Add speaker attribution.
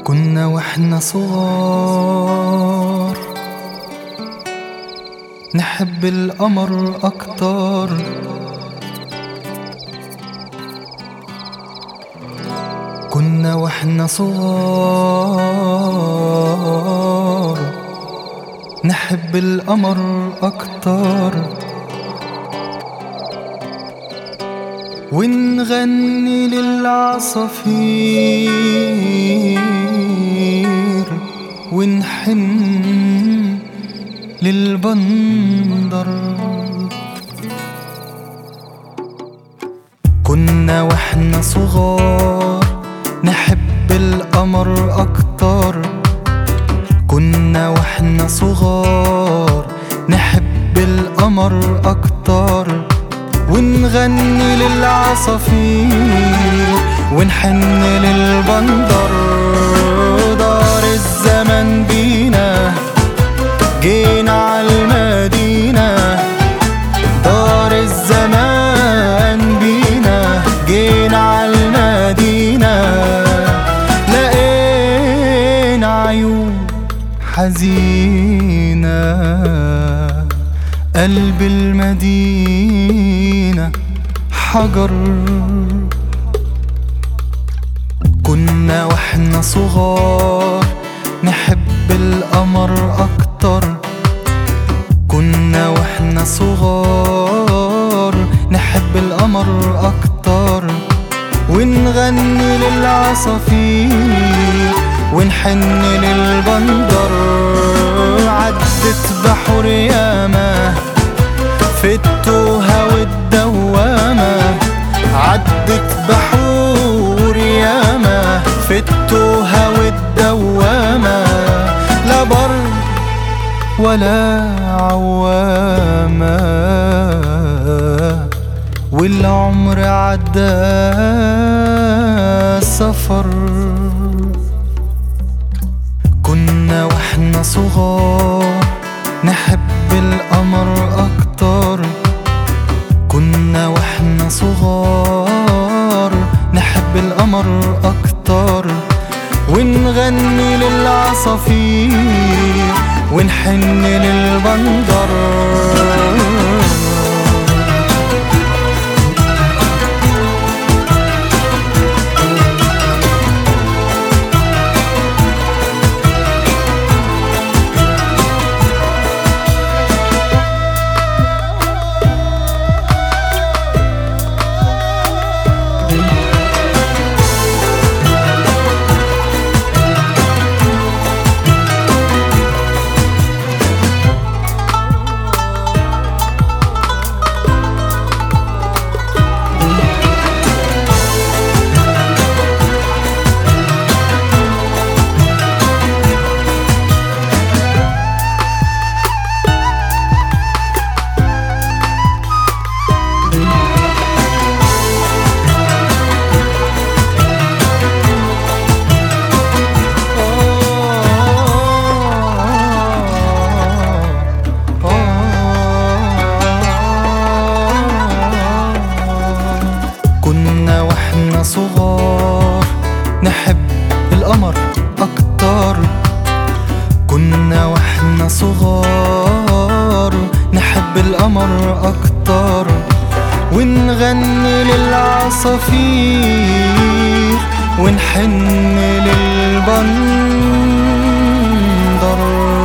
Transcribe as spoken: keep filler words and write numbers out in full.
Speaker 1: كنا واحنا صغار نحب القمر أكتر، كنا واحنا صغار نحب القمر أكتر، ونغني للعصافير ونحن للبندر. كنا واحنا صغار نحب القمر أكتر، كنا واحنا صغار نحب القمر أكتر، ونغني للعصافير ونحن للبندر. دار الزمن بينا جينا عالمدينة، دار الزمان بينا جينا عالمدينة، لقينا عيون حزينة قلب المدينة حجر. كنا واحنا صغار نحب القمر أكتر، كنا واحنا صغار نحب القمر أكتر، ونغني للعصافير ونحن للبندر. عدت بحور ياما في التوهة والدوامة، عدت بحور ياما في التوهة والدوامة، لا بر ولا عوامة، والعمر عدى سفر. كنا واحنا صغار نحب القمر أكتر، كنا واحنا صغار نحب القمر أكتر، ونغني للعصافير ونحن للبندر. كنا واحنا صغار نحب القمر أكتر، كنا واحنا صغار نحب القمر أكتر، ونغني للعصافير ونحن للبندر.